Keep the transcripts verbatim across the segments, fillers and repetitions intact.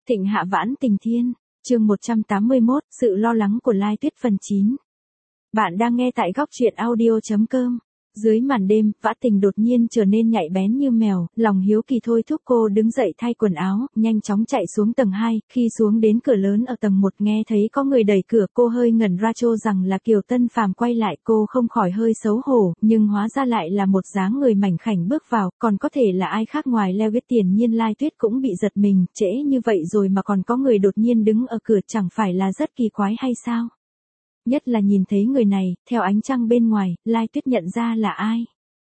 Thịnh hạ vãn tình thiên, chương một trăm tám mươi mốt, sự lo lắng của Lai Tuyết phần chín. Bạn đang nghe tại góc truyện audio.com. Dưới màn đêm, Vã Tình đột nhiên trở nên nhạy bén như mèo, lòng hiếu kỳ thôi thúc cô đứng dậy thay quần áo, nhanh chóng chạy xuống tầng hai, khi xuống đến cửa lớn ở tầng một nghe thấy có người đẩy cửa, cô hơi ngẩn ra cho rằng là Kiều Tân Phàm quay lại, cô không khỏi hơi xấu hổ, nhưng hóa ra lại là một dáng người mảnh khảnh bước vào, còn có thể là ai khác ngoài Lewis. Tiền nhiên Lai Tuyết cũng bị giật mình, trễ như vậy rồi mà còn có người đột nhiên đứng ở cửa, chẳng phải là rất kỳ quái hay sao? Nhất là nhìn thấy người này, theo ánh trăng bên ngoài, Lai Tuyết nhận ra là ai.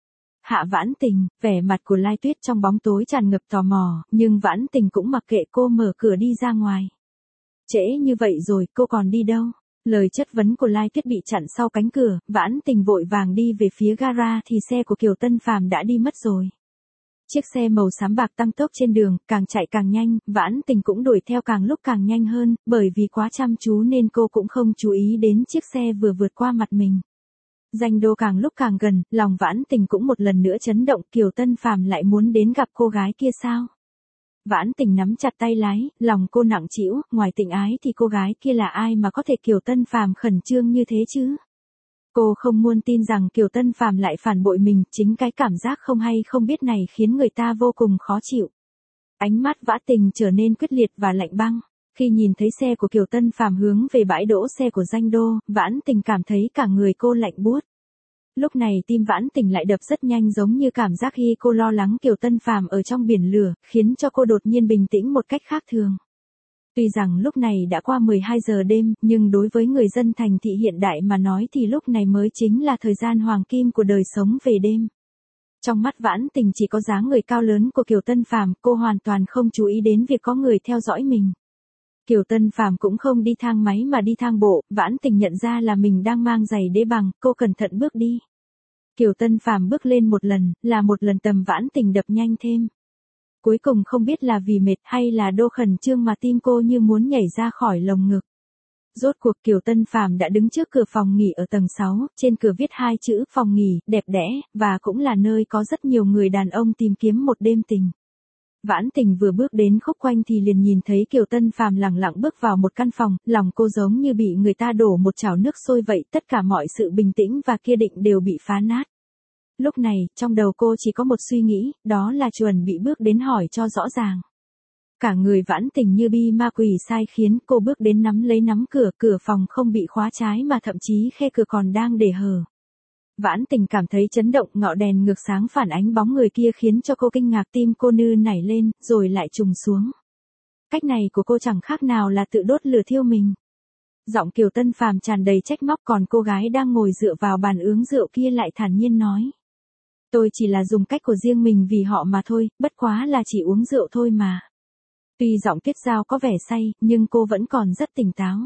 Hạ Vãn Tình, vẻ mặt của Lai Tuyết trong bóng tối tràn ngập tò mò, nhưng Vãn Tình cũng mặc kệ, cô mở cửa đi ra ngoài. Trễ như vậy rồi, cô còn đi đâu? Lời chất vấn của Lai Tuyết bị chặn sau cánh cửa, Vãn Tình vội vàng đi về phía gara thì xe của Kiều Tân Phàm đã đi mất rồi. Chiếc xe màu xám bạc tăng tốc trên đường, càng chạy càng nhanh, Vãn Tình cũng đuổi theo càng lúc càng nhanh hơn, bởi vì quá chăm chú nên cô cũng không chú ý đến chiếc xe vừa vượt qua mặt mình. Danh đô càng lúc càng gần, lòng Vãn Tình cũng một lần nữa chấn động, Kiều Tân Phàm lại muốn đến gặp cô gái kia sao? Vãn Tình nắm chặt tay lái, lòng cô nặng trĩu, ngoài tình ái thì cô gái kia là ai mà có thể Kiều Tân Phàm khẩn trương như thế chứ? Cô không muốn tin rằng Kiều Tân Phàm lại phản bội mình, chính cái cảm giác không hay không biết này khiến người ta vô cùng khó chịu. Ánh mắt Vã Tình trở nên quyết liệt và lạnh băng. Khi nhìn thấy xe của Kiều Tân Phàm hướng về bãi đỗ xe của Danh Đô, Vãn Tình cảm thấy cả người cô lạnh buốt. Lúc này tim Vãn Tình lại đập rất nhanh, giống như cảm giác khi cô lo lắng Kiều Tân Phàm ở trong biển lửa, khiến cho cô đột nhiên bình tĩnh một cách khác thường. Tuy rằng lúc này đã qua mười hai giờ đêm, nhưng đối với người dân thành thị hiện đại mà nói thì lúc này mới chính là thời gian hoàng kim của đời sống về đêm. Trong mắt Vãn Tình chỉ có dáng người cao lớn của Kiều Tân Phàm, cô hoàn toàn không chú ý đến việc có người theo dõi mình. Kiều Tân Phàm cũng không đi thang máy mà đi thang bộ, Vãn Tình nhận ra là mình đang mang giày đế bằng, cô cẩn thận bước đi. Kiều Tân Phàm bước lên một lần, là một lần tầm Vãn Tình đập nhanh thêm. Cuối cùng không biết là vì mệt hay là đô khẩn trương mà tim cô như muốn nhảy ra khỏi lồng ngực. Rốt cuộc Kiều Tân Phàm đã đứng trước cửa phòng nghỉ ở tầng sáu, trên cửa viết hai chữ phòng nghỉ, đẹp đẽ, và cũng là nơi có rất nhiều người đàn ông tìm kiếm một đêm tình. Vãn Tình vừa bước đến khúc quanh thì liền nhìn thấy Kiều Tân Phàm lẳng lặng bước vào một căn phòng, lòng cô giống như bị người ta đổ một chảo nước sôi vậy, tất cả mọi sự bình tĩnh và kiên định đều bị phá nát. Lúc này, trong đầu cô chỉ có một suy nghĩ, đó là chuẩn bị bước đến hỏi cho rõ ràng. Cả người Vãn Tình như bi ma quỷ sai khiến cô bước đến nắm lấy nắm cửa, cửa phòng không bị khóa trái mà thậm chí khe cửa còn đang để hở. Vãn Tình cảm thấy chấn động, ngọn đèn ngược sáng phản ánh bóng người kia khiến cho cô kinh ngạc, tim cô nư nảy lên, rồi lại trùng xuống. Cách này của cô chẳng khác nào là tự đốt lửa thiêu mình. Giọng Kiều Tân Phàm tràn đầy trách móc, còn cô gái đang ngồi dựa vào bàn uống rượu kia lại thản nhiên nói. Tôi chỉ là dùng cách của riêng mình vì họ mà thôi, bất quá là chỉ uống rượu thôi mà. Tuy giọng Tuyết Giao có vẻ say, nhưng cô vẫn còn rất tỉnh táo.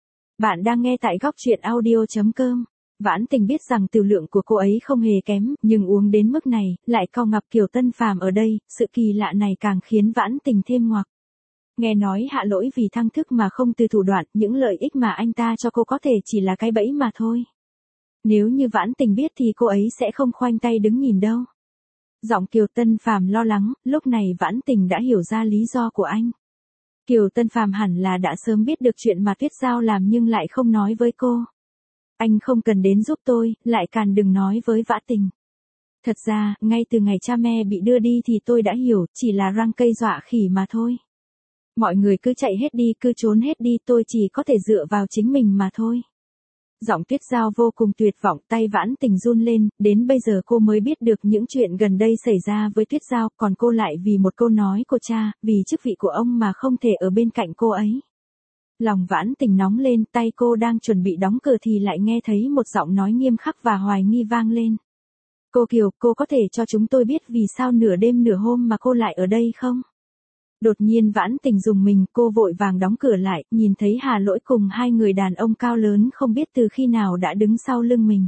Bạn đang nghe tại góc truyện audio.com. Vãn Tình biết rằng tiểu lượng của cô ấy không hề kém, nhưng uống đến mức này, lại cao ngập Kiều Tân Phàm ở đây, sự kỳ lạ này càng khiến Vãn Tình thêm ngoặc. Nghe nói Hạ Lỗi vì thăng thức mà không từ thủ đoạn, những lợi ích mà anh ta cho cô có thể chỉ là cái bẫy mà thôi. Nếu như Vãn Tình biết thì cô ấy sẽ không khoanh tay đứng nhìn đâu. Giọng Kiều Tân Phàm lo lắng, lúc này Vãn Tình đã hiểu ra lý do của anh. Kiều Tân Phàm hẳn là đã sớm biết được chuyện mà Tuyết Giao làm nhưng lại không nói với cô. Anh không cần đến giúp tôi, lại càng đừng nói với Vã Tình. Thật ra, ngay từ ngày cha mẹ bị đưa đi thì tôi đã hiểu, chỉ là răng cây dọa khỉ mà thôi. Mọi người cứ chạy hết đi, cứ trốn hết đi, tôi chỉ có thể dựa vào chính mình mà thôi. Giọng Tuyết Giao vô cùng tuyệt vọng, tay Vãn Tình run lên, đến bây giờ cô mới biết được những chuyện gần đây xảy ra với Tuyết Giao, còn cô lại vì một câu nói của cha, vì chức vị của ông mà không thể ở bên cạnh cô ấy. Lòng Vãn Tình nóng lên, tay cô đang chuẩn bị đóng cửa thì lại nghe thấy một giọng nói nghiêm khắc và hoài nghi vang lên. Cô Kiều, cô có thể cho chúng tôi biết vì sao nửa đêm nửa hôm mà cô lại ở đây không? Đột nhiên Vãn Tình rùng mình, cô vội vàng đóng cửa lại, nhìn thấy Hà Lỗi cùng hai người đàn ông cao lớn không biết từ khi nào đã đứng sau lưng mình.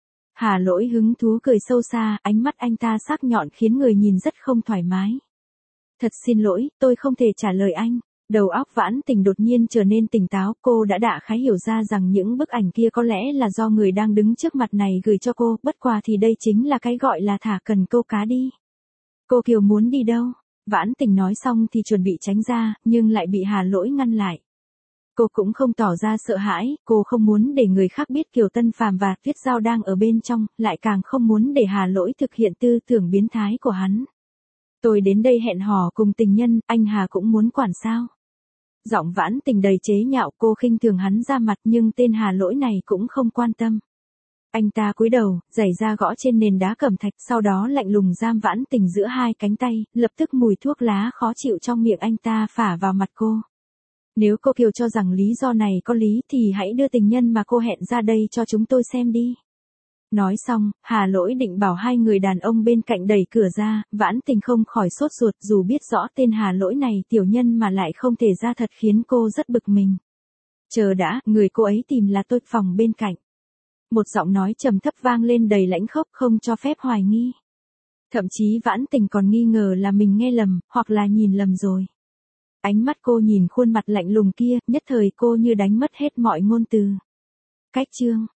Hà Lỗi hứng thú cười sâu xa, ánh mắt anh ta sắc nhọn khiến người nhìn rất không thoải mái. Thật xin lỗi, tôi không thể trả lời anh. Đầu óc Vãn Tình đột nhiên trở nên tỉnh táo, cô đã đại khái hiểu ra rằng những bức ảnh kia có lẽ là do người đang đứng trước mặt này gửi cho cô, bất quá thì đây chính là cái gọi là thả cần câu cá đi. Cô Kiều muốn đi đâu? Vãn Tình nói xong thì chuẩn bị tránh ra, nhưng lại bị Hà Lỗi ngăn lại. Cô cũng không tỏ ra sợ hãi, cô không muốn để người khác biết Kiều Tân Phàm và Tuyết Giao đang ở bên trong, lại càng không muốn để Hà Lỗi thực hiện tư tưởng biến thái của hắn. Tôi đến đây hẹn hò cùng tình nhân, anh Hà cũng muốn quản sao? Giọng Vãn Tình đầy chế nhạo, cô khinh thường hắn ra mặt, nhưng tên Hà Lỗi này cũng không quan tâm. Anh ta cúi đầu, giày ra gõ trên nền đá cẩm thạch, sau đó lạnh lùng giam Vãn Tình giữa hai cánh tay, lập tức mùi thuốc lá khó chịu trong miệng anh ta phả vào mặt cô. Nếu cô Kiều cho rằng lý do này có lý thì hãy đưa tình nhân mà cô hẹn ra đây cho chúng tôi xem đi. Nói xong, Hà Lỗi định bảo hai người đàn ông bên cạnh đẩy cửa ra, Vãn Tình không khỏi sốt ruột, dù biết rõ tên Hà Lỗi này tiểu nhân mà lại không thể ra thật khiến cô rất bực mình. Chờ đã, người cô ấy tìm là tôi, phòng bên cạnh. Một giọng nói trầm thấp vang lên đầy lãnh khốc, không cho phép hoài nghi. Thậm chí Vãn Tình còn nghi ngờ là mình nghe lầm, hoặc là nhìn lầm rồi. Ánh mắt cô nhìn khuôn mặt lạnh lùng kia, nhất thời cô như đánh mất hết mọi ngôn từ. Cách chương